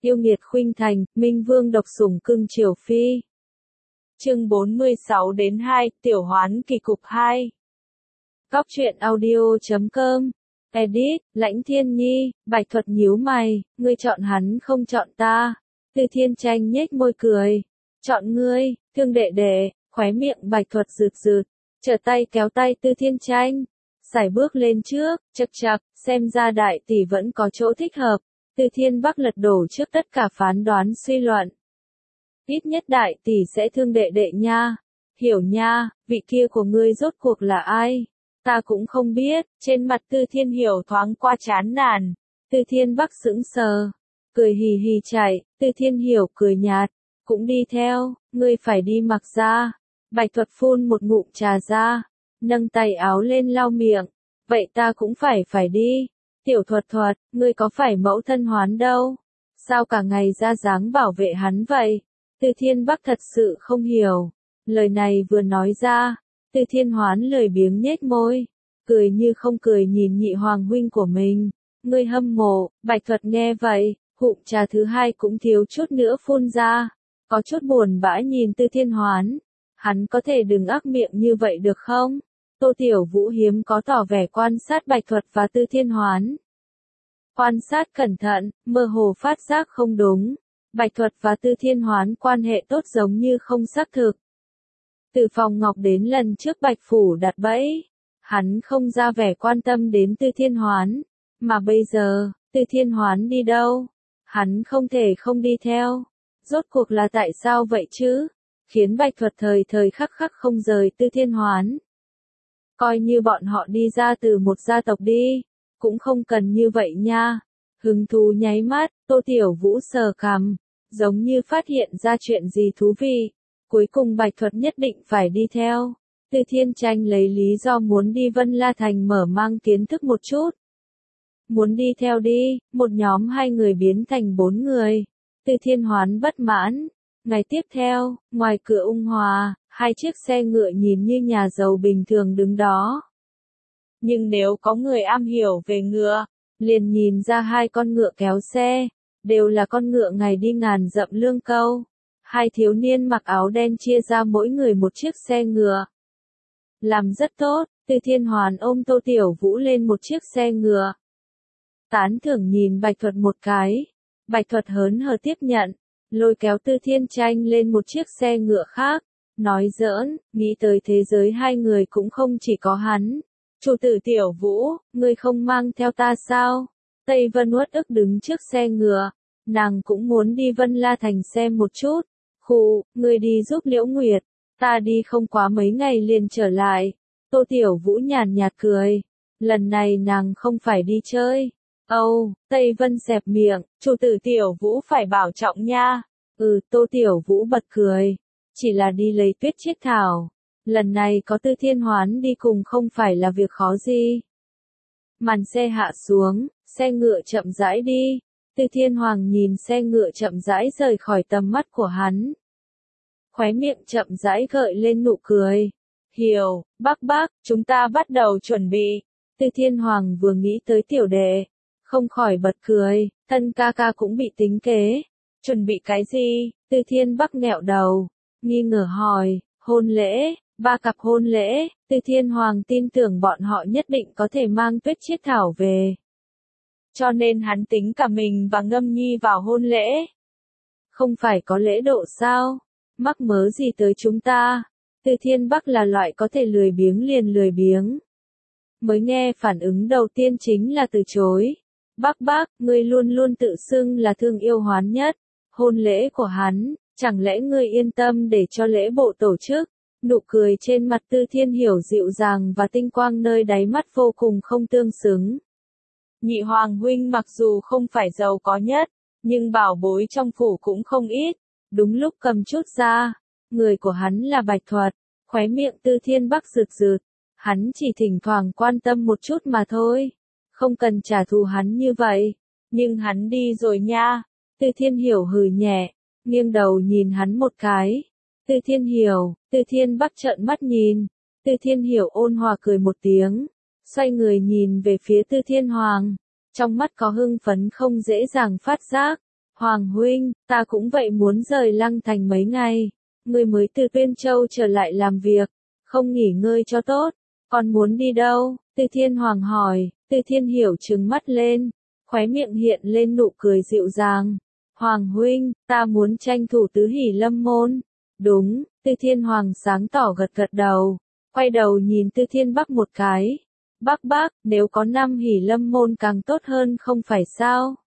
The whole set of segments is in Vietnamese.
Yêu nghiệt khuynh thành, Minh Vương độc sủng cưng chiều phi. Chương 46-2, Tiểu Hoán kỳ cục 2. Góc truyện audio.com. Edit, Lãnh Thiên Nhi, Bạch Thuật nhíu mày, ngươi chọn hắn không chọn ta. Tư Thiên Tranh nhếch môi cười. Chọn ngươi, thương đệ đệ, khóe miệng Bạch Thuật rượt rượt, trở tay kéo tay Tư Thiên Tranh. Sải bước lên trước, chậc chậc, xem ra đại tỷ vẫn có chỗ thích hợp. Tư Thiên Bắc lật đổ trước tất cả phán đoán suy luận. Ít nhất đại tỷ sẽ thương đệ đệ nha. Hiểu nha, vị kia của ngươi rốt cuộc là ai? Ta cũng không biết. Trên mặt Tư Thiên Hiểu thoáng qua chán nản. Tư Thiên Bắc sững sờ, cười hì hì chạy. Tư Thiên Hiểu cười nhạt, cũng đi theo. Ngươi phải đi mặc ra. Bạch Thuật phun một ngụm trà ra, nâng tay áo lên lau miệng. Vậy ta cũng phải đi. Tiểu Thuật Thuật, ngươi có phải mẫu thân Hoán đâu? Sao cả ngày ra dáng bảo vệ hắn vậy? Tư Thiên Bắc thật sự không hiểu. Lời này vừa nói ra, Tư Thiên Hoán lười biếng nhếch môi, cười như không cười nhìn nhị hoàng huynh của mình. Ngươi hâm mộ. Bạch Thuật nghe vậy, hụm trà thứ hai cũng thiếu chút nữa phun ra, có chút buồn bã nhìn Tư Thiên Hoán. Hắn có thể đừng ác miệng như vậy được không? Tô Tiểu Vũ hiếm có tỏ vẻ quan sát Bạch Thuật và Tư Thiên Hoán. Quan sát cẩn thận, mơ hồ phát giác không đúng. Bạch Thuật và Tư Thiên Hoán quan hệ tốt giống như không xác thực. Từ phòng ngọc đến lần trước Bạch Phủ đặt bẫy, hắn không ra vẻ quan tâm đến Tư Thiên Hoán. Mà bây giờ, Tư Thiên Hoán đi đâu? Hắn không thể không đi theo. Rốt cuộc là tại sao vậy chứ? Khiến Bạch Thuật thời thời khắc khắc không rời Tư Thiên Hoán. Coi như bọn họ đi ra từ một gia tộc đi, cũng không cần như vậy nha. Hứng thú nháy mắt, Tô Tiểu Vũ sờ cằm, giống như phát hiện ra chuyện gì thú vị. Cuối cùng Bạch Thuật nhất định phải đi theo. Tư Thiên Tranh lấy lý do muốn đi Vân La Thành mở mang kiến thức một chút. Muốn đi theo đi, một nhóm 2 người biến thành 4 người. Tư Thiên Hoán bất mãn. Ngày tiếp theo, ngoài cửa Ung Hòa, 2 chiếc xe ngựa nhìn như nhà giàu bình thường đứng đó. Nhưng nếu có người am hiểu về ngựa, liền nhìn ra 2 con ngựa kéo xe, đều là con ngựa ngày đi ngàn dặm lương câu. 2 thiếu niên mặc áo đen chia ra mỗi người một chiếc xe ngựa. Làm rất tốt. Tư Thiên Hoán ôm Tô Tiểu Vũ lên một chiếc xe ngựa. Tán thưởng nhìn Bạch Thuật một cái. Bạch Thuật hớn hở tiếp nhận, lôi kéo Tư Thiên Tranh lên một chiếc xe ngựa khác. Nói giỡn, nghĩ tới thế giới 2 người cũng không chỉ có hắn. Chủ tử Tiểu Vũ, ngươi không mang theo ta sao? Tây Vân uất ức đứng trước xe ngựa. Nàng cũng muốn đi Vân La Thành xem một chút. Khụ, ngươi đi giúp Liễu Nguyệt. Ta đi không quá mấy ngày liền trở lại. Tô Tiểu Vũ nhàn nhạt cười. Lần này nàng không phải đi chơi. Tây Vân xẹp miệng, chủ tử Tiểu Vũ phải bảo trọng nha. Tô Tiểu Vũ bật cười. Chỉ là đi lấy tuyết chiết thảo. Lần này có Tư Thiên Hoán đi cùng không phải là việc khó gì. Màn xe hạ xuống, xe ngựa chậm rãi đi. Tư Thiên Hoàng nhìn xe ngựa chậm rãi rời khỏi tầm mắt của hắn. Khóe miệng chậm rãi gợi lên nụ cười. Hiểu, bác, chúng ta bắt đầu chuẩn bị. Tư Thiên Hoàng vừa nghĩ tới tiểu đệ, không khỏi bật cười, thân ca ca cũng bị tính kế. Chuẩn bị cái gì? Tư Thiên Bắc nghẹo đầu, nghi ngờ hỏi. Hôn lễ, 3 cặp hôn lễ. Tư Thiên Hoàng tin tưởng bọn họ nhất định có thể mang tuyết chiết thảo về. Cho nên hắn tính cả mình và Ngâm Nhi vào hôn lễ. Không phải có lễ độ sao? Mắc mớ gì tới chúng ta? Tư Thiên Bắc là loại có thể lười biếng liền lười biếng. Mới nghe phản ứng đầu tiên chính là từ chối. Bác, ngươi luôn luôn tự xưng là thương yêu Hoán nhất. Hôn lễ của hắn, chẳng lẽ ngươi yên tâm để cho lễ bộ tổ chức? Nụ cười trên mặt Tư Thiên Hiểu dịu dàng và tinh quang nơi đáy mắt vô cùng không tương xứng. Nhị hoàng huynh mặc dù không phải giàu có nhất, nhưng bảo bối trong phủ cũng không ít. Đúng lúc cầm chút ra, người của hắn là Bạch Thuật. Khóe miệng Tư Thiên Bắc rực rực. Hắn chỉ thỉnh thoảng quan tâm một chút mà thôi. Không cần trả thù hắn như vậy. Nhưng hắn đi rồi nha. Tư Thiên Hiểu hừ nhẹ, nghiêng đầu nhìn hắn một cái. Tư Thiên Hiểu. Tư Thiên Bắc trợn mắt nhìn. Tư Thiên Hiểu ôn hòa cười một tiếng, xoay người nhìn về phía Tư Thiên Hoàng. Trong mắt có hưng phấn không dễ dàng phát giác. Hoàng huynh, ta cũng vậy muốn rời Lăng Thành mấy ngày. Ngươi mới từ Tuyên Châu trở lại làm việc, không nghỉ ngơi cho tốt. Còn muốn đi đâu? Từ Thiên Hoàng hỏi. Từ Thiên Hiểu trừng mắt lên, khóe miệng hiện lên nụ cười dịu dàng. Hoàng huynh, ta muốn tranh thủ tứ hỷ lâm môn. Đúng, Từ Thiên Hoàng sáng tỏ gật gật đầu, quay đầu nhìn Từ Thiên Bắc một cái. Bác, nếu có 5 hỷ lâm môn càng tốt hơn không phải sao?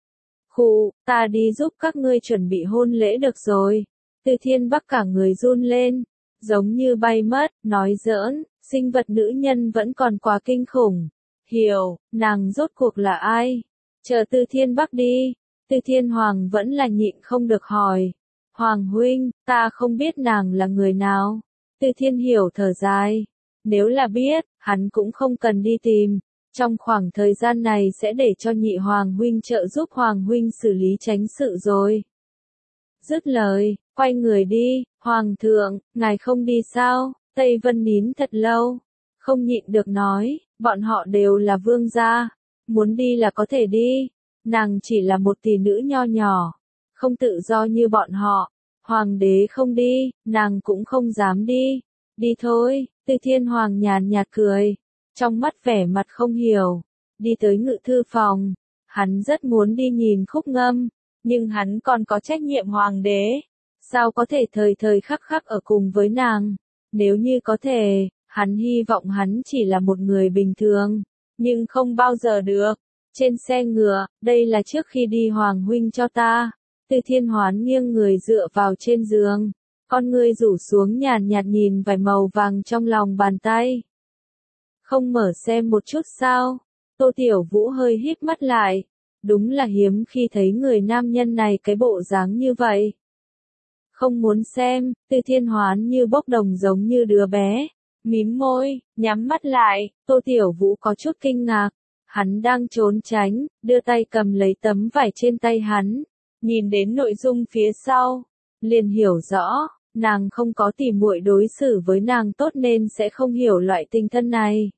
Khụ, ta đi giúp các ngươi chuẩn bị hôn lễ được rồi. Từ Thiên Bắc cả người run lên, giống như bay mất, nói giỡn, sinh vật nữ nhân vẫn còn quá kinh khủng. Hiểu, nàng rốt cuộc là ai? Chờ Từ Thiên Bắc đi, Từ Thiên Hoàng vẫn là nhịn không được hỏi. Hoàng huynh, ta không biết nàng là người nào. Từ Thiên Hiểu thở dài. Nếu là biết, hắn cũng không cần đi tìm. Trong khoảng thời gian này sẽ để cho nhị Hoàng huynh trợ giúp Hoàng huynh xử lý chánh sự rồi. Dứt lời, quay người đi. Hoàng thượng, ngài không đi sao? Tây Vân nín thật lâu, không nhịn được nói, bọn họ đều là vương gia. Muốn đi là có thể đi. Nàng chỉ là một tỷ nữ nho nhỏ, không tự do như bọn họ. Hoàng đế không đi, nàng cũng không dám đi. Đi thôi. Từ Thiên Hoàng nhàn nhạt cười, trong mắt vẻ mặt không hiểu. Đi tới ngự thư phòng, hắn rất muốn đi nhìn Khúc Ngâm, nhưng hắn còn có trách nhiệm hoàng đế. Sao có thể thời thời khắc khắc ở cùng với nàng? Nếu như có thể, hắn hy vọng hắn chỉ là một người bình thường, nhưng không bao giờ được. Trên xe ngựa, đây là trước khi đi Hoàng huynh cho ta. Từ Thiên Hoán nghiêng người dựa vào trên giường, con ngươi rủ xuống nhàn nhạt nhìn vài màu vàng trong lòng bàn tay. Không mở xem một chút sao? Tô Tiểu Vũ hơi híp mắt lại. Đúng là hiếm khi thấy người nam nhân này cái bộ dáng như vậy. Không muốn xem. Từ Thiên Hoán như bốc đồng giống như đứa bé, mím môi, nhắm mắt lại. Tô Tiểu Vũ có chút kinh ngạc. Hắn đang trốn tránh, đưa tay cầm lấy tấm vải trên tay hắn, nhìn đến nội dung phía sau, liền hiểu rõ, nàng không có tỉ muội đối xử với nàng tốt nên sẽ không hiểu loại tình thân này.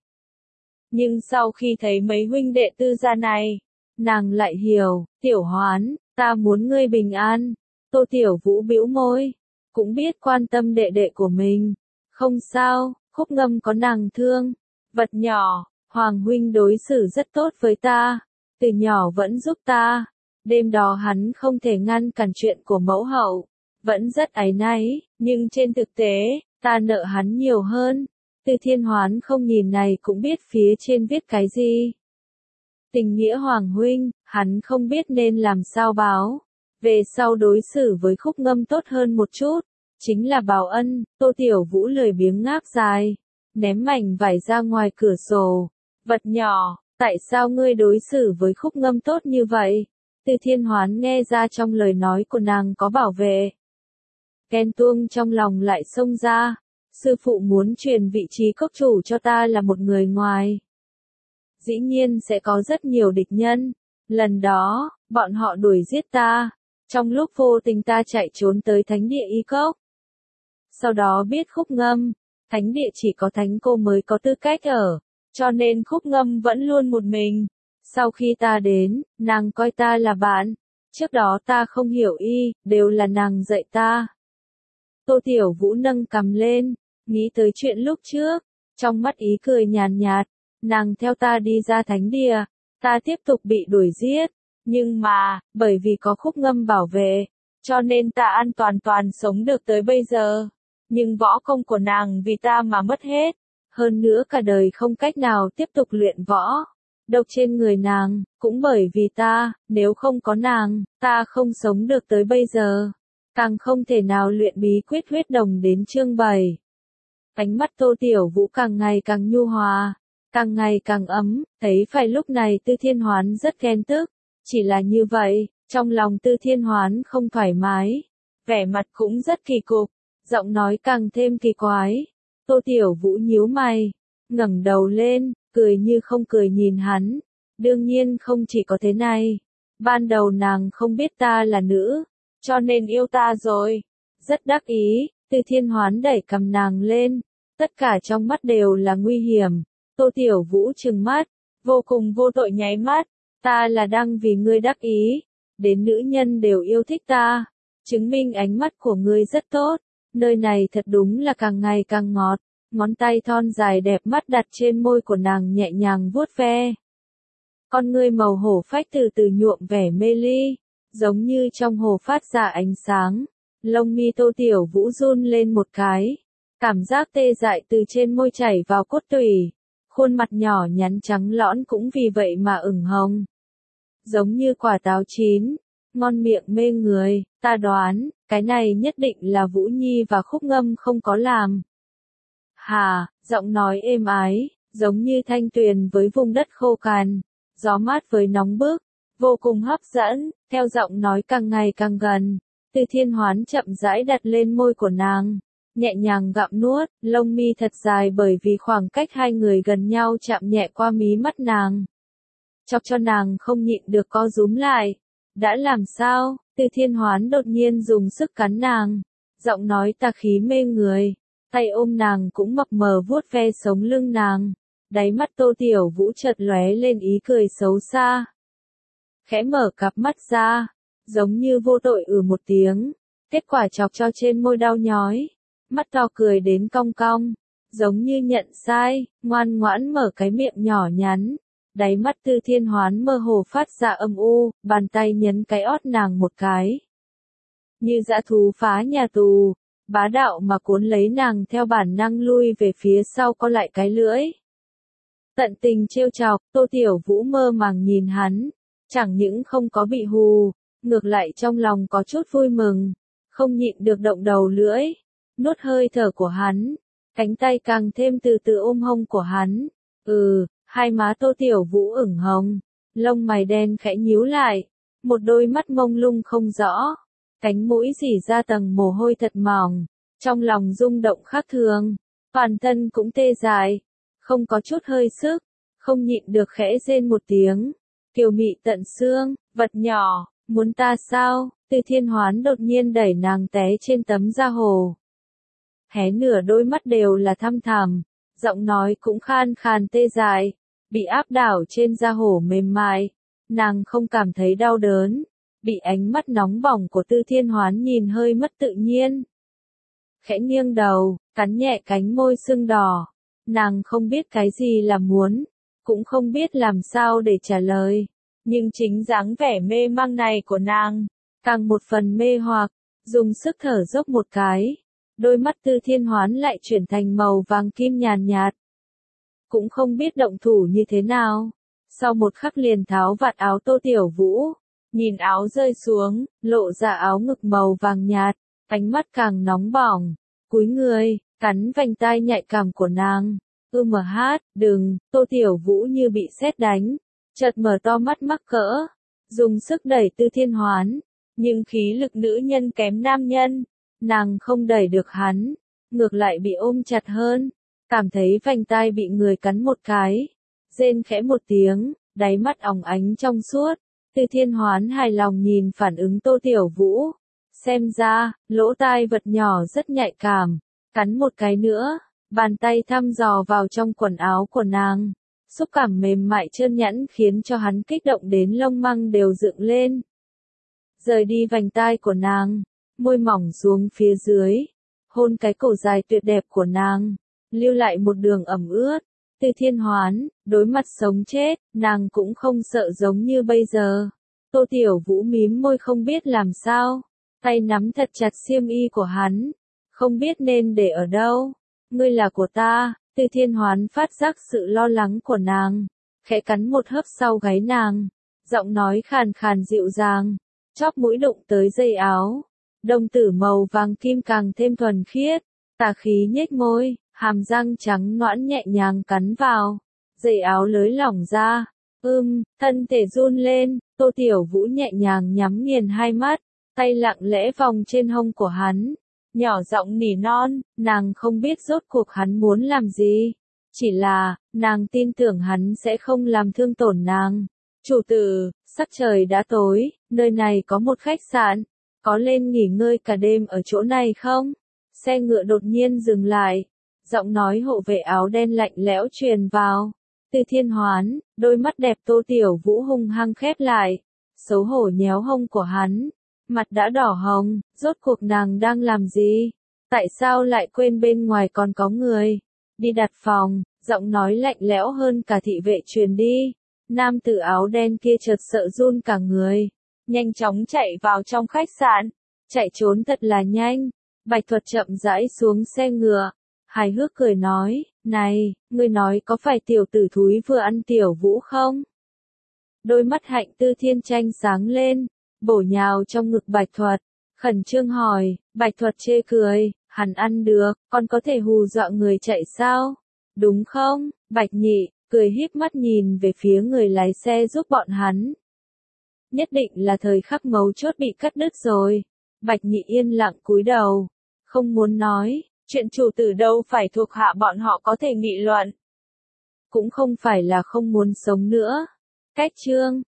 Nhưng sau khi thấy mấy huynh đệ tư gia này, nàng lại hiểu. Tiểu Hoán, ta muốn ngươi bình an. Tô Tiểu Vũ bĩu môi, cũng biết quan tâm đệ đệ của mình. Không sao, Khúc Ngâm có nàng thương. Vật nhỏ, Hoàng huynh đối xử rất tốt với ta, từ nhỏ vẫn giúp ta. Đêm đó hắn không thể ngăn cản chuyện của mẫu hậu, vẫn rất áy náy, nhưng trên thực tế, ta nợ hắn nhiều hơn. Từ Thiên Hoán không nhìn này cũng biết phía trên viết cái gì. Tình nghĩa Hoàng huynh, hắn không biết nên làm sao báo. Về sau đối xử với Khúc Ngâm tốt hơn một chút, chính là báo ân. Tô Tiểu Vũ lười biếng ngáp dài, ném mảnh vải ra ngoài cửa sổ. Vật nhỏ, tại sao ngươi đối xử với Khúc Ngâm tốt như vậy? Từ Thiên Hoán nghe ra trong lời nói của nàng có bảo vệ. Ghen tuông trong lòng lại xông ra. Sư phụ muốn truyền vị trí cốc chủ cho ta là một người ngoài. Dĩ nhiên sẽ có rất nhiều địch nhân. Lần đó, bọn họ đuổi giết ta. Trong lúc vô tình ta chạy trốn tới thánh địa Y Cốc. Sau đó biết Khúc Ngâm, thánh địa chỉ có thánh cô mới có tư cách ở. Cho nên Khúc Ngâm vẫn luôn một mình. Sau khi ta đến, nàng coi ta là bạn. Trước đó ta không hiểu y, đều là nàng dạy ta. Tô Tiểu Vũ nâng cằm lên, nghĩ tới chuyện lúc trước, trong mắt ý cười nhàn nhạt. Nàng theo ta đi ra thánh địa, ta tiếp tục bị đuổi giết. Nhưng mà, bởi vì có Khúc Ngâm bảo vệ, cho nên ta an toàn sống được tới bây giờ. Nhưng võ công của nàng vì ta mà mất hết. Hơn nữa cả đời không cách nào tiếp tục luyện võ. Độc trên người nàng, cũng bởi vì ta, nếu không có nàng, ta không sống được tới bây giờ. Càng không thể nào luyện bí quyết huyết đồng đến chương 7. Ánh mắt Tô Tiểu Vũ càng ngày càng nhu hòa, càng ngày càng ấm, thấy phải lúc này Tư Thiên Hoán rất ghen tức. Chỉ là như vậy, trong lòng Tư Thiên Hoán không thoải mái, vẻ mặt cũng rất kỳ cục, giọng nói càng thêm kỳ quái. Tô Tiểu Vũ nhíu mày, ngẩng đầu lên, cười như không cười nhìn hắn. Đương nhiên không chỉ có thế này. Ban đầu nàng không biết ta là nữ, cho nên yêu ta rồi. Rất đắc ý, Tư Thiên Hoán đẩy cầm nàng lên. Tất cả trong mắt đều là nguy hiểm. Tô Tiểu Vũ trừng mắt, vô cùng vô tội nháy mắt. Ta là đang vì ngươi đắc ý. đến nữ nhân đều yêu thích ta, chứng minh ánh mắt của ngươi rất tốt, nơi này thật đúng là càng ngày càng ngọt, ngón tay thon dài đẹp mắt đặt trên môi của nàng nhẹ nhàng vuốt ve. Con ngươi màu hổ phách từ từ nhuộm vẻ mê ly, giống như trong hồ phát ra ánh sáng, lông mi Tô Tiểu Vũ run lên một cái, cảm giác tê dại từ trên môi chảy vào cốt tủy, khuôn mặt nhỏ nhắn trắng lõn cũng vì vậy mà ửng hồng. Giống như quả táo chín, ngon miệng mê người, ta đoán, cái này nhất định là Vũ Nhi và Khúc Ngâm không có làm. Hà, giọng nói êm ái, giống như thanh tuyền với vùng đất khô cằn, gió mát với nóng bức, vô cùng hấp dẫn, theo giọng nói càng ngày càng gần, Từ Thiên Hoán chậm rãi đặt lên môi của nàng, nhẹ nhàng gặm nuốt, lông mi thật dài bởi vì khoảng cách hai người gần nhau chạm nhẹ qua mí mắt nàng. Chọc cho nàng không nhịn được co rúm lại. Đã làm sao? Từ Thiên Hoán đột nhiên dùng sức cắn nàng, giọng nói tà khí mê người, tay ôm nàng cũng mập mờ vuốt ve sống lưng nàng, đáy mắt Tô Tiểu Vũ chợt lóe lên ý cười xấu xa. Khẽ mở cặp mắt ra, giống như vô tội một tiếng, kết quả chọc cho trên môi đau nhói, mắt to cười đến cong cong, giống như nhận sai, ngoan ngoãn mở cái miệng nhỏ nhắn. Đáy mắt Từ Thiên Hoán mơ hồ phát ra âm u, bàn tay nhấn cái ót nàng một cái. Như dã thú phá nhà tù, bá đạo mà cuốn lấy nàng theo bản năng lui về phía sau co lại cái lưỡi. Tận tình trêu chọc, Tô Tiểu Vũ mơ màng nhìn hắn, chẳng những không có bị hù, ngược lại trong lòng có chút vui mừng, không nhịn được động đầu lưỡi, nuốt hơi thở của hắn, cánh tay càng thêm từ từ ôm hông của hắn. Hai má Tô Tiểu Vũ ửng hồng, lông mày đen khẽ nhíu lại, một đôi mắt mông lung không rõ, cánh mũi rỉ ra tầng mồ hôi thật mỏng, trong lòng rung động khác thường, toàn thân cũng tê dại, không có chút hơi sức, không nhịn được khẽ rên một tiếng, kiều mị tận xương, vật nhỏ, muốn ta sao? Từ Thiên Hoán đột nhiên đẩy nàng té trên tấm da hồ. Hé nửa đôi mắt đều là thăm thẳm, giọng nói cũng khan khan tê dại, bị áp đảo trên da hổ mềm mại, nàng không cảm thấy đau đớn, bị ánh mắt nóng bỏng của Từ Thiên Hoán nhìn hơi mất tự nhiên. Khẽ nghiêng đầu, cắn nhẹ cánh môi sưng đỏ, nàng không biết cái gì là muốn, cũng không biết làm sao để trả lời, nhưng chính dáng vẻ mê mang này của nàng, càng một phần mê hoặc, dùng sức thở dốc một cái. Đôi mắt Từ Thiên Hoán lại chuyển thành màu vàng kim nhàn nhạt. Cũng không biết động thủ như thế nào. Sau một khắc liền tháo vạt áo Tô Tiểu Vũ. Nhìn áo rơi xuống, lộ ra áo ngực màu vàng nhạt, ánh mắt càng nóng bỏng. Cúi người, cắn vành tai nhạy cảm của nàng. Đừng, Tô Tiểu Vũ như bị sét đánh. Chợt mở to mắt mắc cỡ. Dùng sức đẩy Từ Thiên Hoán. Nhưng khí lực nữ nhân kém nam nhân. Nàng không đẩy được hắn, ngược lại bị ôm chặt hơn, cảm thấy vành tai bị người cắn một cái, rên khẽ một tiếng, đáy mắt óng ánh trong suốt. Từ Thiên Hoán hài lòng nhìn phản ứng Tô Tiểu Vũ, xem ra, lỗ tai vật nhỏ rất nhạy cảm, cắn một cái nữa, bàn tay thăm dò vào trong quần áo của nàng, xúc cảm mềm mại trơn nhẵn khiến cho hắn kích động đến lông măng đều dựng lên. Rời đi vành tai của nàng, môi mỏng xuống phía dưới, hôn cái cổ dài tuyệt đẹp của nàng, lưu lại một đường ẩm ướt. Từ Thiên Hoán, đối mặt sống chết, nàng cũng không sợ giống như bây giờ. Tô Tiểu Vũ mím môi không biết làm sao, tay nắm thật chặt xiêm y của hắn, không biết nên để ở đâu. Ngươi là của ta. Từ Thiên Hoán phát giác sự lo lắng của nàng, khẽ cắn một hớp sau gáy nàng, giọng nói khàn khàn dịu dàng, chóp mũi đụng tới dây áo. Đồng tử màu vàng kim càng thêm thuần khiết, tà khí nhếch môi, hàm răng trắng nõn nhẹ nhàng cắn vào, dây áo lưới lỏng ra, thân thể run lên, Tô Tiểu Vũ nhẹ nhàng nhắm nghiền hai mắt, tay lặng lẽ vòng trên hông của hắn, nhỏ giọng nỉ non, nàng không biết rốt cuộc hắn muốn làm gì, chỉ là, nàng tin tưởng hắn sẽ không làm thương tổn nàng. Chủ tử, sắc trời đã tối, nơi này có một khách sạn. Có lên nghỉ ngơi cả đêm ở chỗ này không? Xe ngựa đột nhiên dừng lại. Giọng nói hộ vệ áo đen lạnh lẽo truyền vào. Từ Thiên Hoán, đôi mắt đẹp Tô Tiểu Vũ hung hăng khép lại. xấu hổ nhéo hông của hắn. Mặt đã đỏ hồng, rốt cuộc nàng đang làm gì? Tại sao lại quên bên ngoài còn có người? Đi đặt phòng, giọng nói lạnh lẽo hơn cả thị vệ truyền đi. Nam tử áo đen kia chợt sợ run cả người, nhanh chóng chạy vào trong khách sạn, chạy trốn thật là nhanh. Bạch Thuật chậm rãi xuống xe ngựa, hài hước cười nói, này, ngươi nói có phải tiểu tử thúi vừa ăn tiểu vũ không? Đôi mắt Hạnh Tư Thiên tranh sáng lên, bổ nhào trong ngực Bạch Thuật, khẩn trương hỏi. Bạch Thuật chê cười, hắn ăn được, còn có thể hù dọa người chạy sao? Đúng không? Bạch Nhị cười híp mắt nhìn về phía người lái xe giúp bọn hắn. Nhất định là thời khắc mấu chốt bị cắt đứt rồi. Bạch Nhị yên lặng cúi đầu, không muốn nói, chuyện chủ tử đâu phải thuộc hạ bọn họ có thể nghị luận. Cũng không phải là không muốn sống nữa. Cách chương